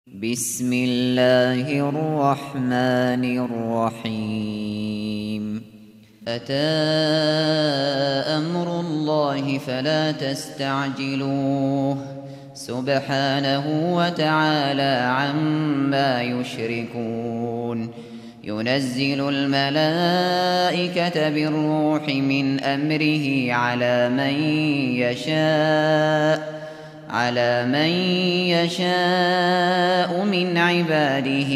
بسم الله الرحمن الرحيم. أتى أمر الله فلا تستعجلوه سبحانه وتعالى عما يشركون. ينزل الملائكة بالروح من أمره على من يشاء من عباده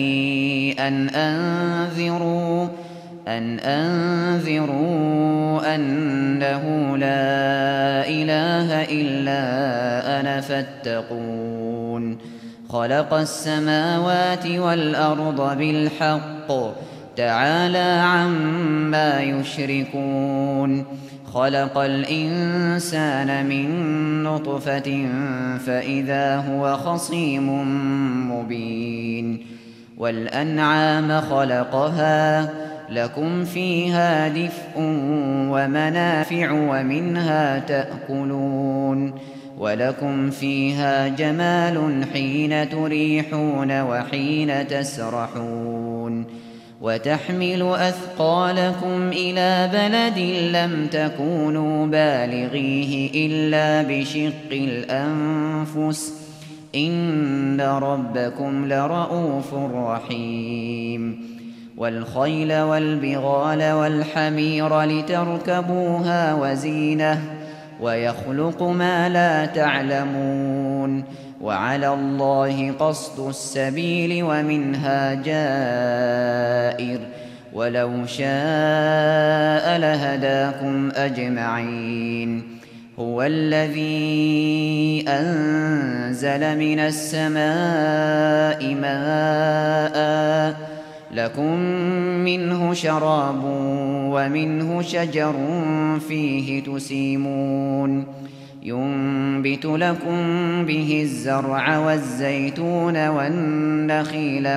أن أنذروا أنه لا إله إلا أنا فاتقون. خلق السماوات والأرض بالحق تعالى عما يشركون. خلق الإنسان من نطفة فإذا هو خصيم مبين. والأنعام خلقها لكم فيها دفء ومنافع ومنها تأكلون. ولكم فيها جمال حين تريحون وحين تسرحون. وتحمل أثقالكم إلى بلد لم تكونوا بالغيه إلا بشق الأنفس إن ربكم لرءوف رحيم. والخيل والبغال والحمير لتركبوها وزينة ويخلق ما لا تعلمون. وعلى الله قصد السبيل ومنها جائر ولو شاء لهداكم أجمعين. هو الذي أنزل من السماء ماء لكم منه شراب ومنه شجر فيه تسيمون. ينبت لكم به الزرع والزيتون والنخيل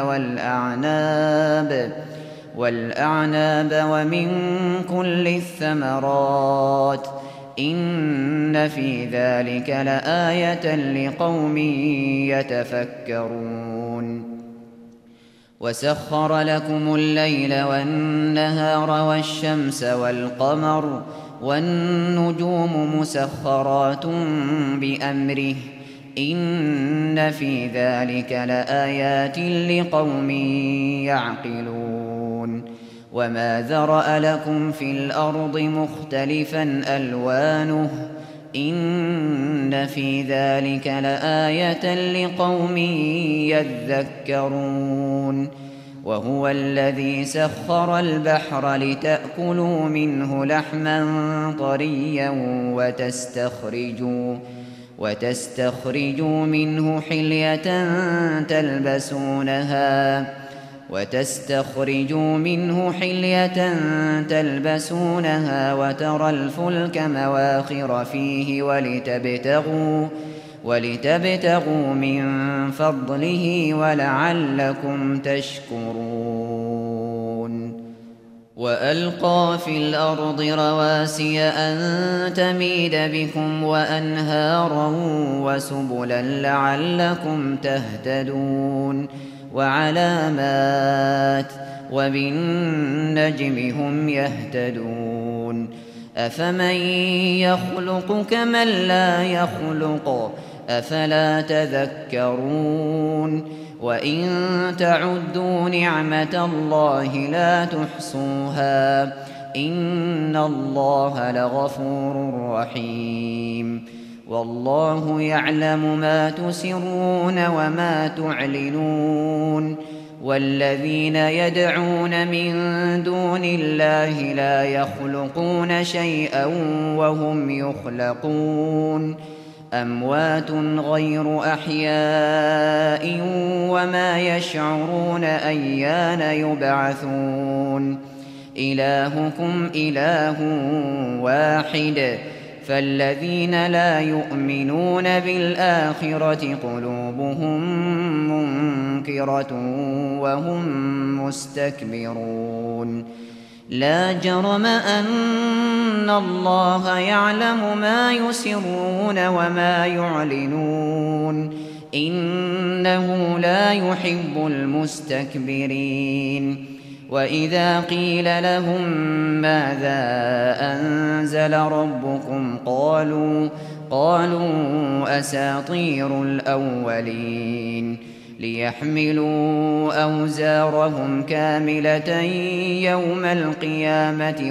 والأعناب ومن كل الثمرات إن في ذلك لآية لقوم يتفكرون. وسخر لكم الليل والنهار والشمس والقمر والنجوم مسخرات بأمره إن في ذلك لآيات لقوم يعقلون. وما ذرأ لكم في الأرض مختلفا ألوانه إن في ذلك لآية لقوم يذكرون. وهو الذي سخر البحر لتأكلوا منه لحما طريا وتستخرجوا منه حلية تلبسونها وترى الفلك مواخر فيه ولتبتغوا من فضله ولعلكم تشكرون. وألقى في الأرض رواسي أن تميد بكم وأنهارا وسبلا لعلكم تهتدون. وعلامات وبالنجم هم يهتدون. أفمن يخلق كمن لا يخلق أفلا تذكرون. وإن تعدوا نعمة الله لا تحصوها إن الله لغفور رحيم. والله يعلم ما تسرون وما تعلنون. والذين يدعون من دون الله لا يخلقون شيئا وهم يخلقون. أموات غير أحياء وما يشعرون أيان يبعثون. إلهكم إله واحد فالذين لا يؤمنون بالآخرة قلوبهم منكرة وهم مستكبرون. لا جرم أن الله يعلم ما يسرون وما يعلنون إنه لا يحب المستكبرين. وإذا قيل لهم ماذا أنزل ربكم قالوا أساطير الأولين ليحملوا أوزارهم كاملة يوم القيامة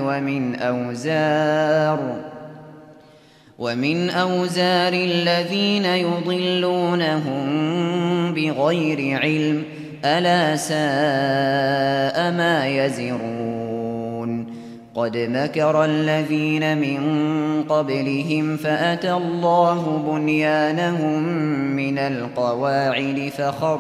ومن أوزار الذين يضلونهم بغير علم ألا ساء ما يزرون. قد مكر الذين من قبلهم فأتى الله بنيانهم من القواعد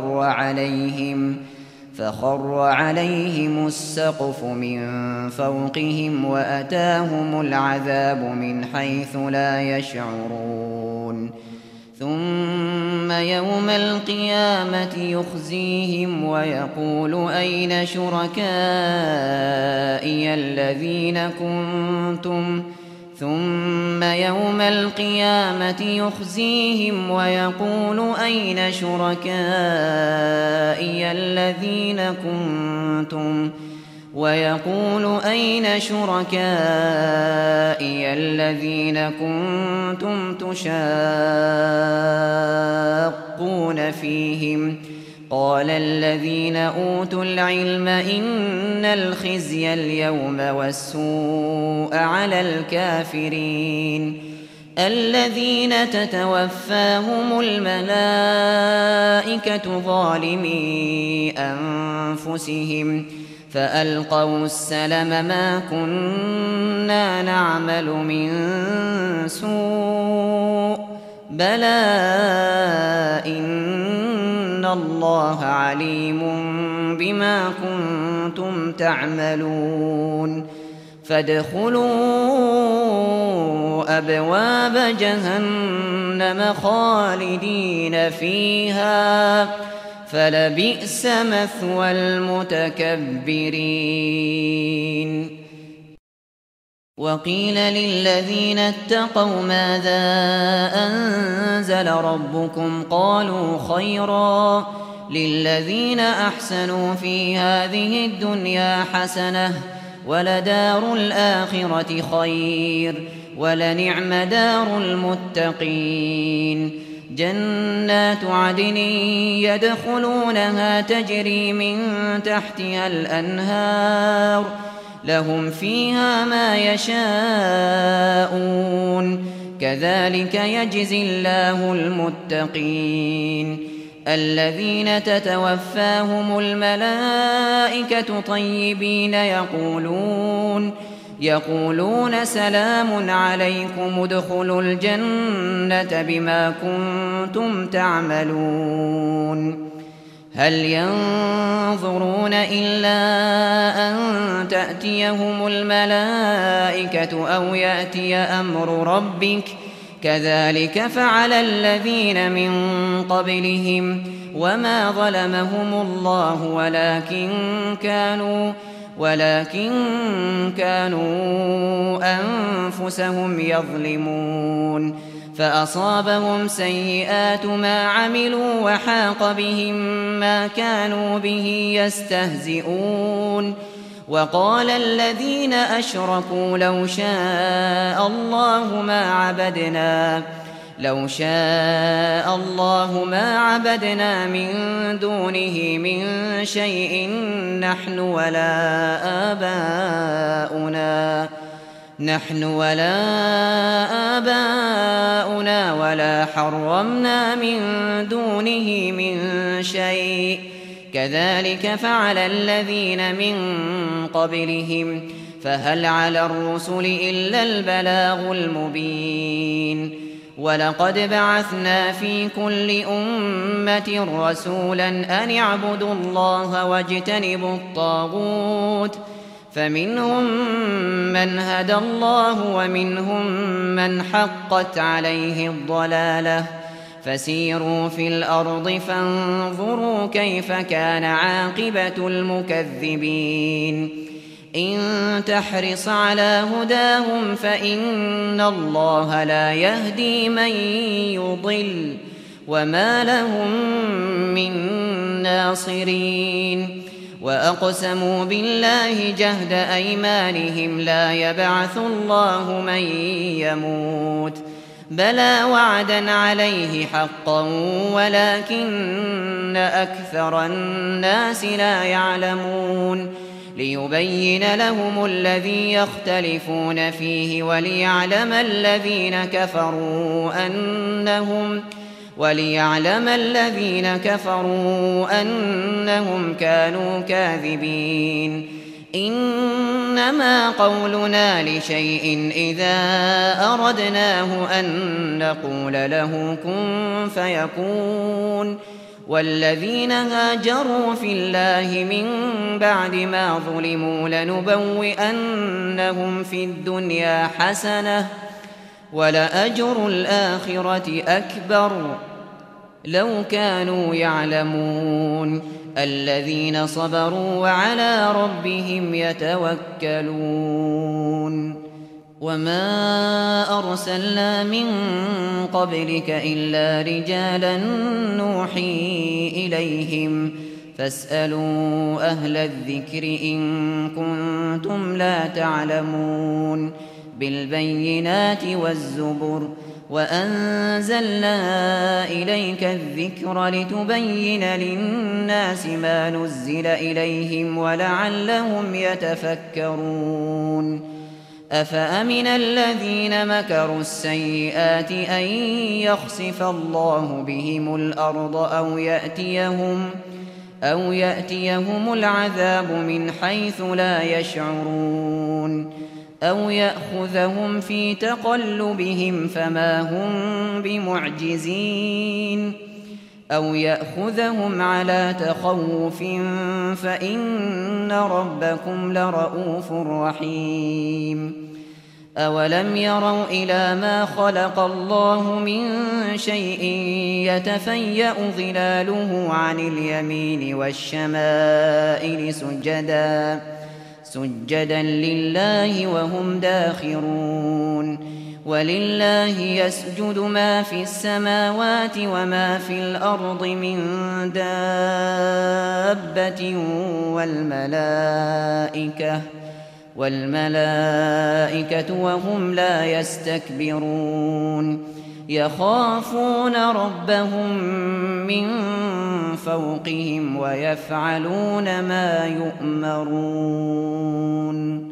فخر عليهم السقف من فوقهم وأتاهم العذاب من حيث لا يشعرون. ثم يوم القيامة يخزيهم ويقول أين شركائي الذين كنتم تشاقون فيهم قال الذين أوتوا العلم إن الخزي اليوم والسوء على الكافرين الذين تتوفاهم الملائكة ظالمي أنفسهم فألقوا السلم ما كنا نعمل من سوء بلى إن الله عليم بما كنتم تعملون. فادخلوا أبواب جهنم خالدين فيها فلبئس مثوى المتكبرين. وقيل للذين اتقوا ماذا أنزل ربكم قالوا خيرا للذين أحسنوا في هذه الدنيا حسنة ولدار الآخرة خير ولنعم دار المتقين. جنات عدن يدخلونها تجري من تحتها الأنهار لهم فيها ما يشاءون كذلك يجزي الله المتقين. الذين تتوفاهم الملائكة طيبين يقولون سلام عليكم ادخلوا الجنة بما كنتم تعملون. هل ينظرون إلا أن تأتيهم الملائكة أو يأتي أمر ربك كذلك فعل الذين من قبلهم وما ظلمهم الله ولكن كانوا أنفسهم يظلمون. فأصابهم سيئات ما عملوا وحاق بهم ما كانوا به يستهزئون. وقال الذين أشركوا لو شاء الله ما عبدنا من دونه من شيء نحن ولا آباؤنا ولا حرمنا من دونه من شيء كذلك فعل الذين من قبلهم فهل على الرسل إلا البلاغ المبين. ولقد بعثنا في كل أمة رسولا أن اعبدوا الله واجتنبوا الطاغوت فمنهم من هدى الله ومنهم من حقت عليه الضلالة فسيروا في الأرض فانظروا كيف كان عاقبة المكذبين. إن تحرص على هداهم فإن الله لا يهدي من يضل وما لهم من ناصرين وأقسموا بالله جهد أيمانهم لا يبعث الله من يموت بلى وعدا عليه حقا ولكن أكثر الناس لا يعلمون ليبين لهم الذي يختلفون فيه وليعلم الذين كفروا أنهم كانوا كاذبين إنما قولنا لشيء إذا أردناه أن نقول له كن فيكون والذين هاجروا في الله من بعد ما ظلموا لنبوئنهم في الدنيا حسنة ولأجر الآخرة أكبر لو كانوا يعلمون الذين صبروا وعلى ربهم يتوكلون وما أرسلنا من قبلك إلا رجالا نوحي إليهم فاسألوا أهل الذكر إن كنتم لا تعلمون بالبينات والزبر وأنزلنا إليك الذكر لتبين للناس ما نزل إليهم ولعلهم يتفكرون أفأمن الذين مكروا السيئات أن يخسف الله بهم الأرض أو يأتيهم العذاب من حيث لا يشعرون أو يأخذهم في تقلبهم فما هم بمعجزين أو يأخذهم على تخوف فإن ربكم لرؤوف رحيم أولم يروا إلى ما خلق الله من شيء يتفيأ ظلاله عن اليمين والشمائل سجدا لله وهم داخرون ولله يسجد ما في السماوات وما في الأرض من دابة والملائكة وهم لا يستكبرون يخافون ربهم من فوقهم ويفعلون ما يؤمرون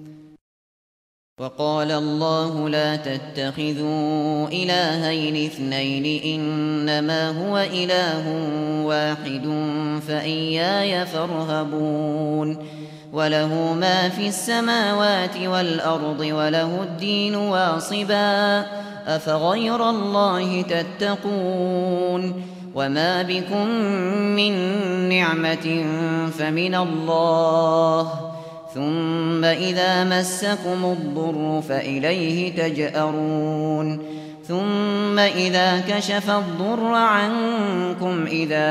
وقال الله لا تتخذوا إلهين اثنين إنما هو إله واحد فإياي فارهبون وله ما في السماوات والأرض وله الدين واصبا أفغير الله تتقون وما بكم من نعمة فمن الله ثم إذا مسكم الضر فإليه تجأرون ثم إذا كشف الضر عنكم إذا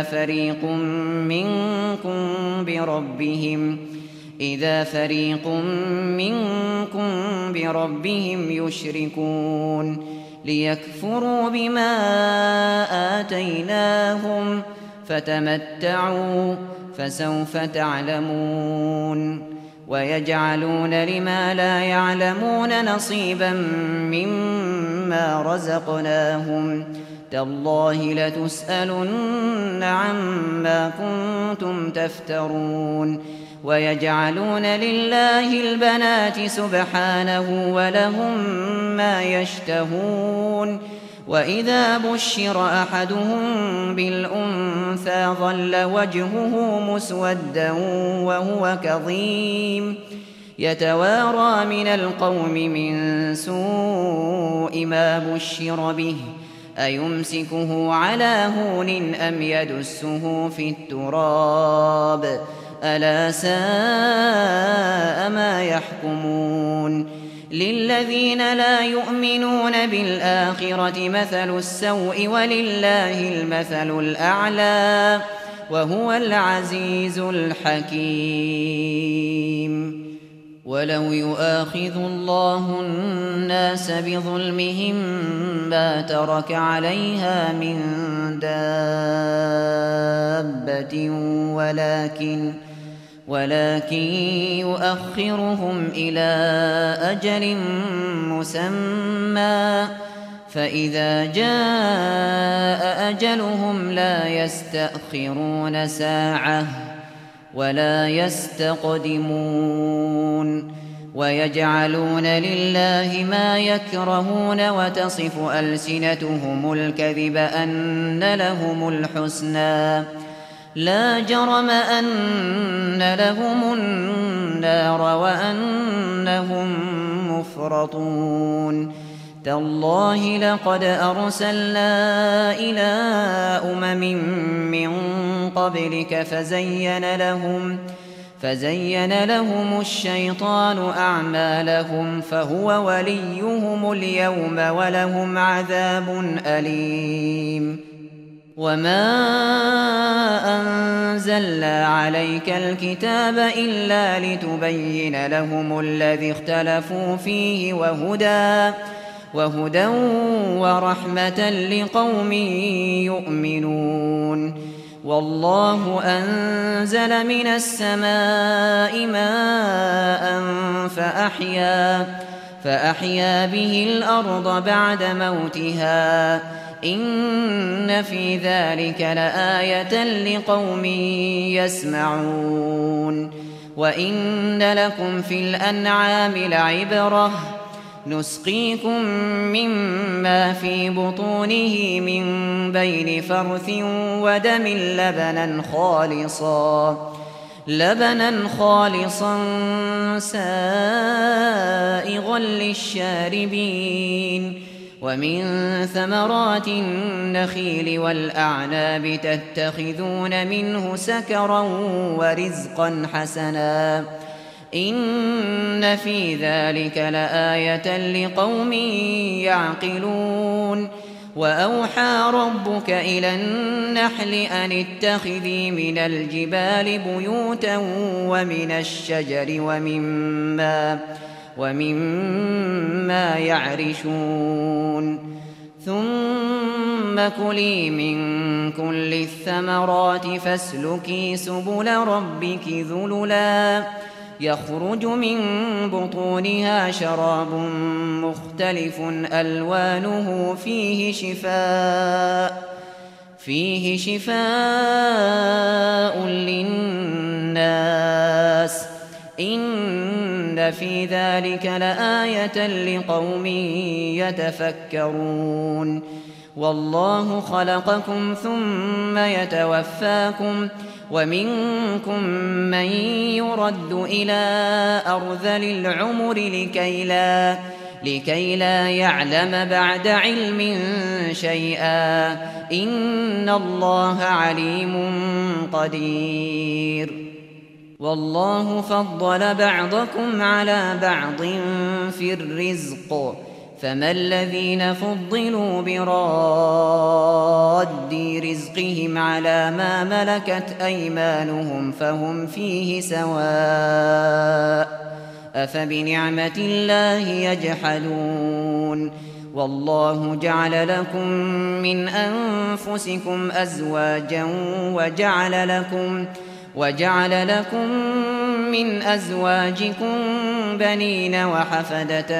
فريق منكم بربهم يشركون ليكفروا بما آتيناهم فتمتعوا فسوف تعلمون ويجعلون لما لا يعلمون نصيبا مما رزقناهم تالله لتسألن عما كنتم تفترون ويجعلون لله البنات سبحانه ولهم ما يشتهون وإذا بشر أحدهم بالأنثى ظل وجهه مسودا وهو كظيم يتوارى من القوم من سوء ما بشر به أيمسكه على هون أم يدسه في التراب ألا ساء ما يحكمون للذين لا يؤمنون بالآخرة مثل السوء ولله المثل الأعلى وهو العزيز الحكيم ولو يؤاخذ الله الناس بظلمهم ما ترك عليها من دابة ولكن يؤخرهم إلى أجل مسمى فإذا جاء أجلهم لا يستأخرون ساعة ولا يستقدمون ويجعلون لله ما يكرهون وتصف ألسنتهم الكذب أن لهم الحسنى لا جرم أن لهم النار وأنهم مفرطون تالله لقد أرسلنا إلى من قبلك فزين لهم الشيطان أعمالهم فهو وليهم اليوم ولهم عذاب أليم وما أنزلنا عليك الكتاب إلا لتبين لهم الذي اختلفوا فيه وهدى ورحمة لقوم يؤمنون والله أنزل من السماء ماء فأحيا به الأرض بعد موتها إن في ذلك لآية لقوم يسمعون وإن لكم في الأنعام لعبرة نسقيكم مما في بطونه من بين فرث ودم لبنا خالصا سائغا للشاربين ومن ثمرات النخيل والأعناب تتخذون منه سكرا ورزقا حسنا إن في ذلك لآية لقوم يعقلون وأوحى ربك إلى النحل أن اتخذي من الجبال بيوتا ومن الشجر ومما يعرشون ثم كلي من كل الثمرات فاسلكي سبل ربك ذللا يخرج من بطونها شراب مختلف ألوانه فيه شفاء للناس إن في ذلك لآية لقوم يتفكرون والله خلقكم ثم يتوفاكم ومنكم من يرد إلى أرذل العمر لكي لا يعلم بعد علم شيئا إن الله عليم قدير والله فضل بعضكم على بعض في الرزق فما الذين فضلوا براد رزقهم على ما ملكت أيمانهم فهم فيه سواء أفبنعمة الله يجحدون والله جعل لكم من أنفسكم أزواجا وجعل لكم من أزواجكم بنين وحفدة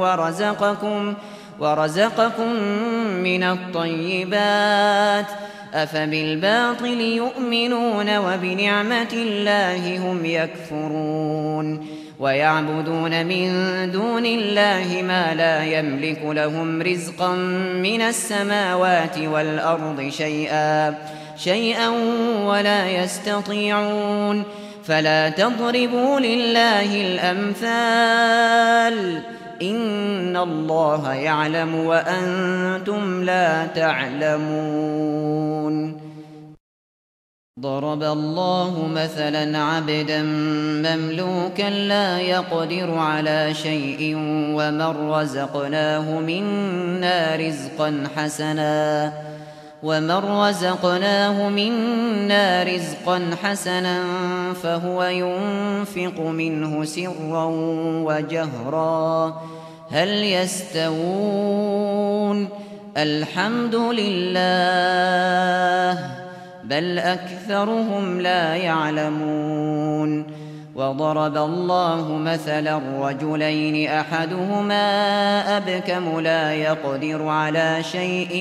ورزقكم من الطيبات أفبالباطل يؤمنون وبنعمة الله هم يكفرون ويعبدون من دون الله ما لا يملك لهم رزقا من السماوات والأرض شيئا ولا يستطيعون فلا تضربوا لله الأمثال إن الله يعلم وأنتم لا تعلمون ضرب الله مثلا عبدا مملوكا لا يقدر على شيء ومن رزقناه منا رزقا حسنا ومن رزقناه منا رزقا حسنا فهو ينفق منه سرا وجهرا هل يستوون الحمد لله بل أكثرهم لا يعلمون وضرب الله مثلا رجلين أحدهما أبكم لا يقدر على شيء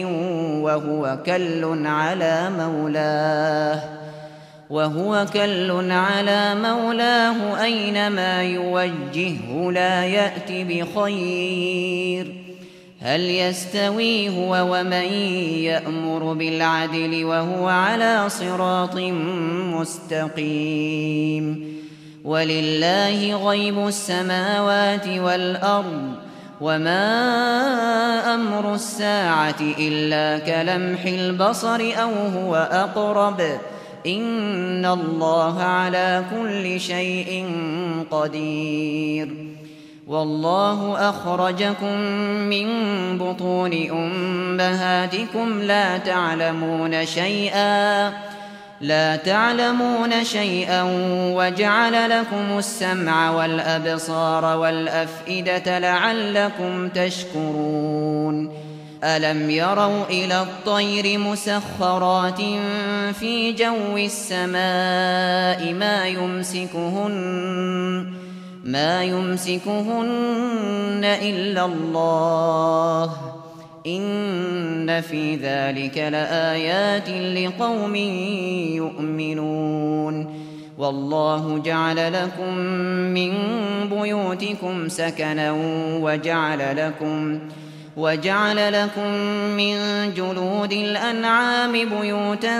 وهو كل على مولاه أينما يوجهه لا يأت بخير هل يستوي هو ومن يأمر بالعدل وهو على صراط مستقيم ولله غيب السماوات والأرض وما أمر الساعة إلا كلمح البصر أو هو أقرب إن الله على كل شيء قدير والله أخرجكم من بطون أمهاتكم لا تعلمون شيئا وجعل لكم السمع والأبصار والأفئدة لعلكم تشكرون ألم يروا إلى الطير مسخرات في جو السماء ما يمسكهن إلا الله إن في ذلك لآيات لقوم يؤمنون والله جعل لكم من بيوتكم سكنا وجعل لكم من جلود الأنعام بيوتا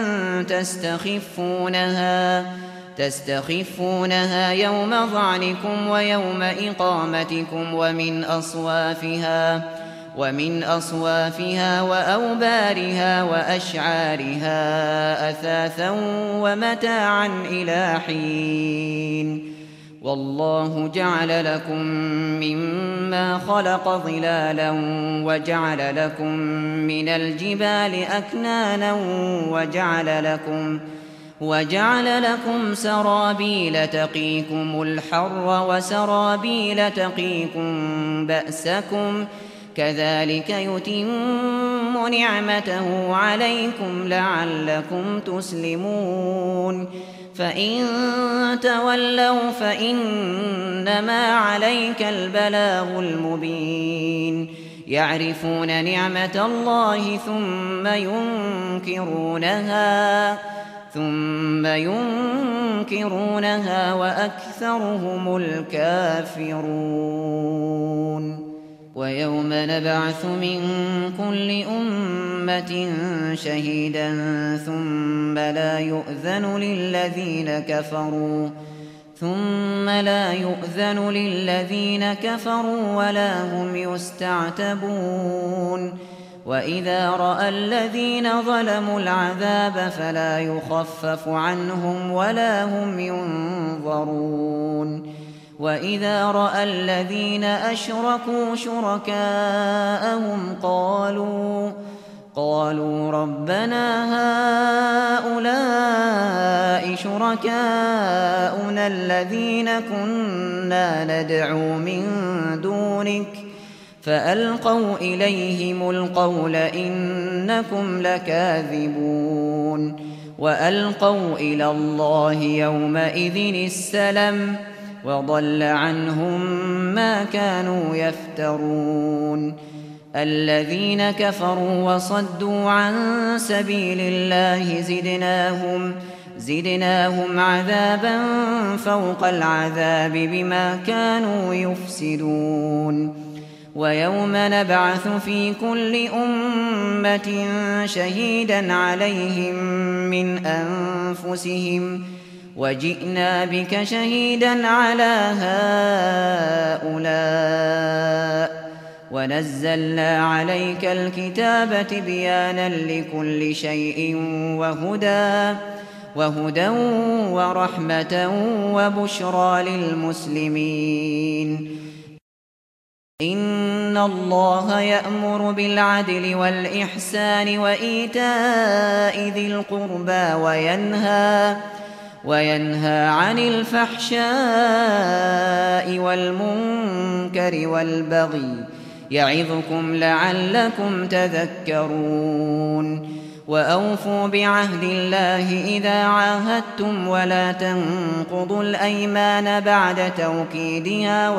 تستخفونها يوم ظعنكم ويوم إقامتكم ومن أصوافها وأوبارها وأشعارها أثاثا ومتاعا إلى حين والله جعل لكم مما خلق ظلالا وجعل لكم من الجبال أكنانا وجعل لكم سرابيل تقيكم الحر وسرابيل تقيكم بأسكم كذلك يتم نعمته عليكم لعلكم تسلمون فإن تولوا فإنما عليك البلاغ المبين يعرفون نعمة الله ثم ينكرونها وأكثرهم الكافرون ويوم نبعث من كل أمة شهيدا ثم لا يؤذن للذين كفروا ولا هم يستعتبون وإذا رأى الذين ظلموا العذاب فلا يخفف عنهم ولا هم ينظرون وإذا رأى الذين أشركوا شركاءهم قالوا ربنا هؤلاء شركاؤنا الذين كنا ندعو من دونك فألقوا إليهم القول إنكم لكاذبون وألقوا إلى الله يومئذ السلم وضل عنهم ما كانوا يفترون الذين كفروا وصدوا عن سبيل الله زدناهم عذابا فوق العذاب بما كانوا يفسدون ويوم نبعث في كل أمة شهيدا عليهم من أنفسهم وجئنا بك شهيدا على هؤلاء ونزلنا عليك الكتاب تبيانا لكل شيء وهدى ورحمة وبشرى للمسلمين إن الله يأمر بالعدل والإحسان وإيتاء ذي القربى وينهى عن الفحشاء والمنكر والبغي يعظكم لعلكم تذكرون وأوفوا بعهد الله إذا عاهدتم ولا تنقضوا الأيمان بعد توكيدها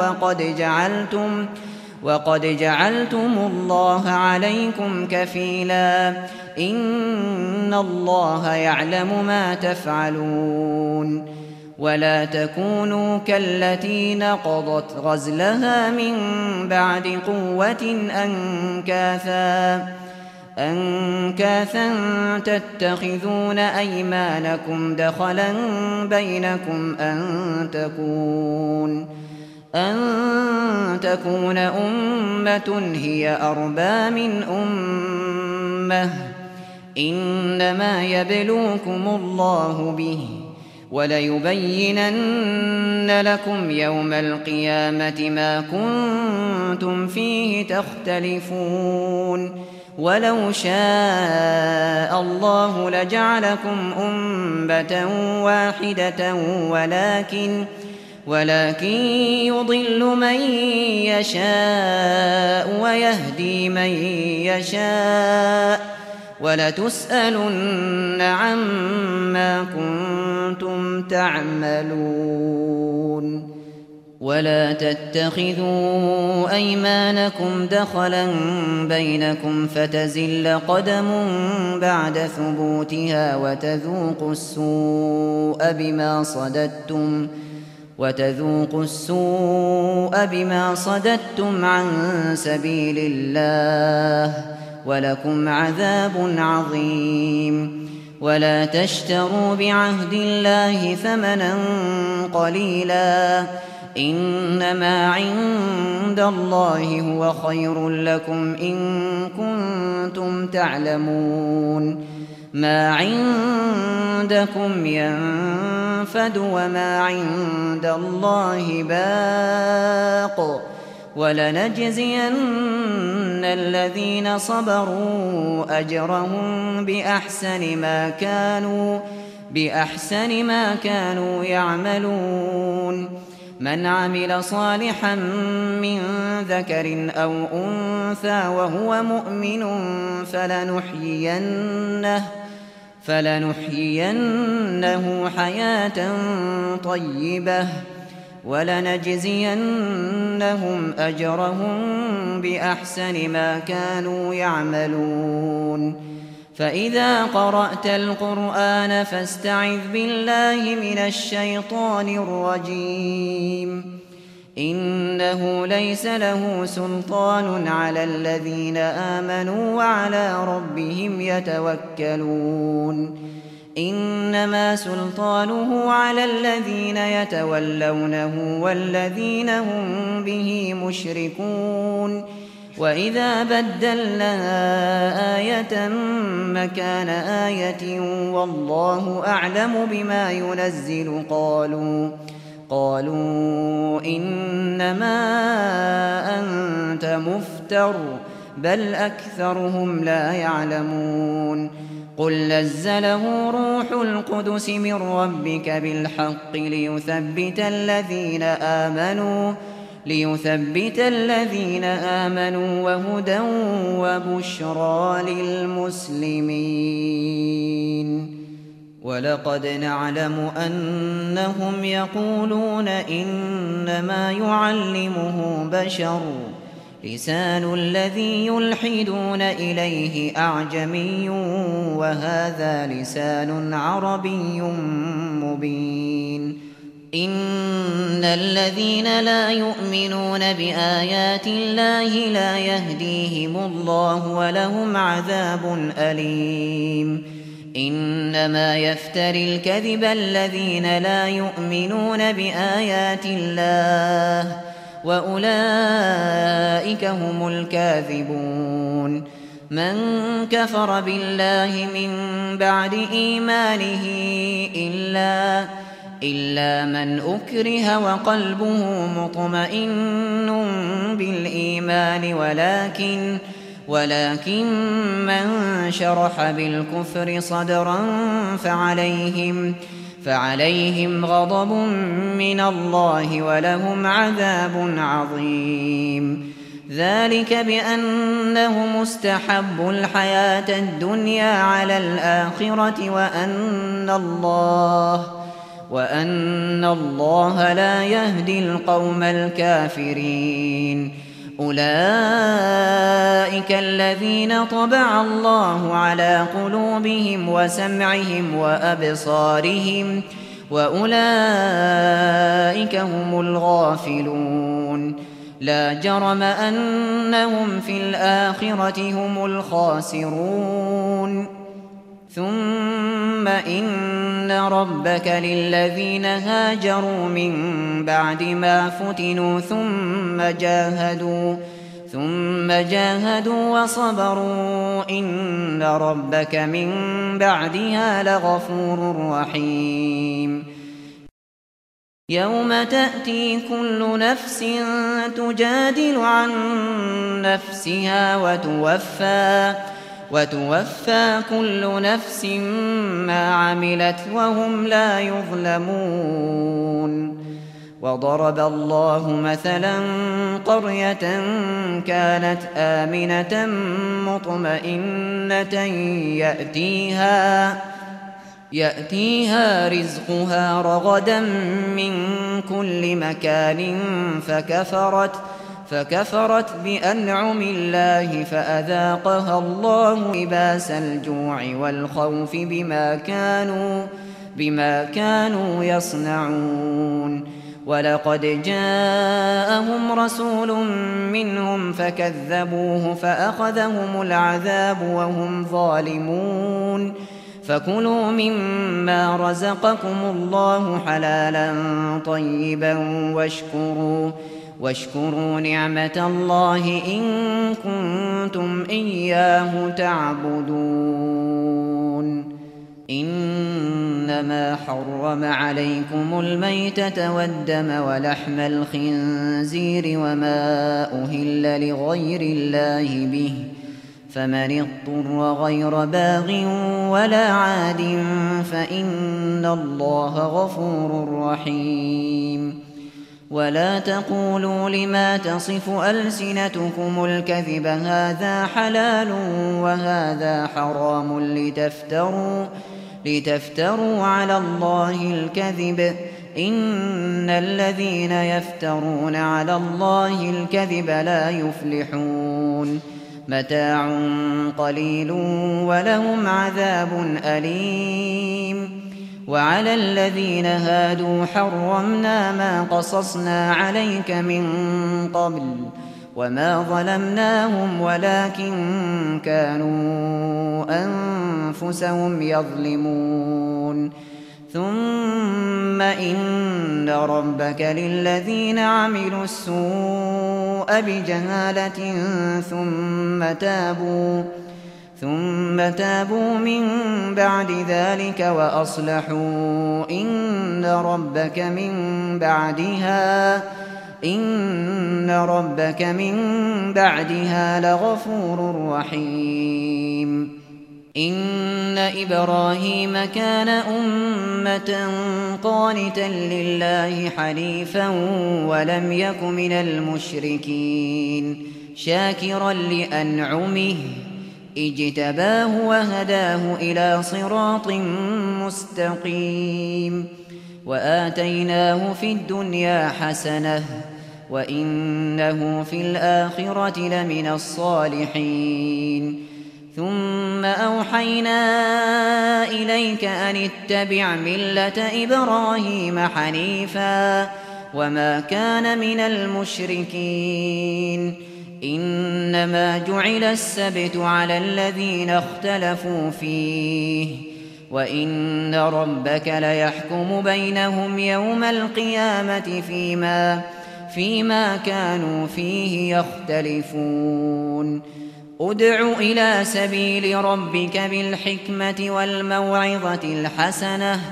وقد جعلتم الله عليكم كفيلا إن الله يعلم ما تفعلون ولا تكونوا كالتي نقضت غزلها من بعد قوة أنكاثا تتخذون أيمانكم دخلا بينكم أن تكون أمة هي أربى من أمة إنما يبلوكم الله به وليبينن لكم يوم القيامة ما كنتم فيه تختلفون ولو شاء الله لجعلكم أمة واحدة ولكن يضل من يشاء ويهدي من يشاء ولتسألن عما كنتم تعملون ولا تتخذوا أيمانكم دخلا بينكم فتزل قدم بعد ثبوتها وتذوقوا السوء بما صددتم عن سبيل الله ولكم عذاب عظيم ولا تشتروا بعهد الله ثمنا قليلا إنما عند الله هو خير لكم إن كنتم تعلمون ما عندكم ينفد وما عند الله باق ولنجزين الذين صبروا أجرهم بأحسن ما كانوا يعملون من عمل صالحا من ذكر أو أنثى وهو مؤمن فلنحيينه حياة طيبة ولنجزينهم أجرهم بأحسن ما كانوا يعملون فإذا قرأت القرآن فاستعذ بالله من الشيطان الرجيم إنه ليس له سلطان على الذين آمنوا وعلى ربهم يتوكلون إنما سلطانه على الذين يتولونه والذين هم به مشركون وإذا بدلنا آية مكان آية والله أعلم بما ينزل قالوا إنما أنت مفتر بل أكثرهم لا يعلمون قل نزله روح القدس من ربك بالحق ليثبت الذين آمنوا وهدى وبشرى للمسلمين ولقد نعلم أنهم يقولون إنما يعلمه بشر لسان الذي يلحدون إليه أعجمي وهذا لسان عربي مبين إن الذين لا يؤمنون بآيات الله لا يهديهم الله ولهم عذاب أليم إنما يفتري الكذب الذين لا يؤمنون بآيات الله وأولئك هم الكاذبون من كفر بالله من بعد إيمانه إلا من أكره وقلبه مطمئن بالإيمان ولكن من شرح بالكفر صدرا فعليهم غضب من الله ولهم عذاب عظيم. ذلك بأنهم استحبوا الحياة الدنيا على الآخرة وأن الله لا يهدي القوم الكافرين. أولئك الذين طبع الله على قلوبهم وسمعهم وأبصارهم وأولئك هم الغافلون. لا جرم أنهم في الآخرة هم الخاسرون. ثم إن ربك للذين هاجروا من بعد ما فتنوا ثم جاهدوا وصبروا إن ربك من بعدها لغفور رحيم. يوم تأتي كل نفس تجادل عن نفسها وتوفى كل نفس ما عملت وهم لا يظلمون. وضرب الله مثلا قرية كانت آمنة مطمئنة يأتيها رزقها رغدا من كل مكان فكفرت بأنعم الله فأذاقها الله لباس الجوع والخوف بما كانوا يصنعون. ولقد جاءهم رسول منهم فكذبوه فأخذهم العذاب وهم ظالمون. فكلوا مما رزقكم الله حلالا طيبا واشكروا نعمة الله إن كنتم إياه تعبدون. إنما حرم عليكم الميتة والدم ولحم الخنزير وما أهل لغير الله به فمن اضطر غير باغ ولا عاد فإن الله غفور رحيم. ولا تقولوا لما تصف ألسنتكم الكذب هذا حلال وهذا حرام لتفتروا على الله الكذب إن الذين يفترون على الله الكذب لا يفلحون. متاع قليل ولهم عذاب أليم. وعلى الذين هادوا حرمنا ما قصصنا عليك من قبل وما ظلمناهم ولكن كانوا أنفسهم يظلمون. ثم إن ربك للذين عملوا السوء بجهالة ثم تابوا من بعد ذلك وأصلحوا إن ربك من بعدها لغفور رحيم. إن إبراهيم كان أمة قانتا لله حنيفا ولم يك من المشركين شاكرا لأنعمه اجتباه وهداه إلى صراط مستقيم. وآتيناه في الدنيا حسنة وإنه في الآخرة لمن الصالحين. ثم أوحينا إليك أن اتبع ملة إبراهيم حنيفا وما كان من المشركين. إنما جعل السبت على الذين اختلفوا فيه وإن ربك ليحكم بينهم يوم القيامة فيما كانوا فيه يختلفون. ادع إلى سبيل ربك بالحكمة والموعظة الحسنة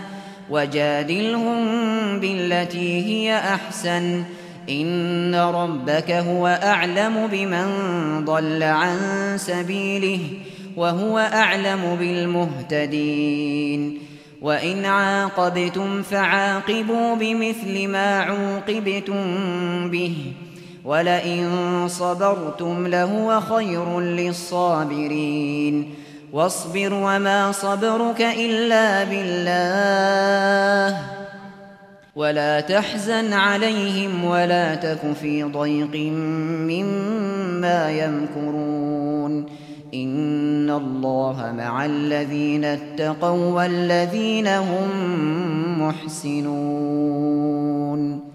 وجادلهم بالتي هي أحسن إن ربك هو أعلم بمن ضل عن سبيله وهو أعلم بالمهتدين وإن عاقبتم فعاقبوا بمثل ما عوقبتم به ولئن صبرتم لهو خير للصابرين واصبر وما صبرك إلا بالله ولا تحزن عليهم ولا تك في ضيق مما يمكرون إن الله مع الذين اتقوا والذين هم محسنون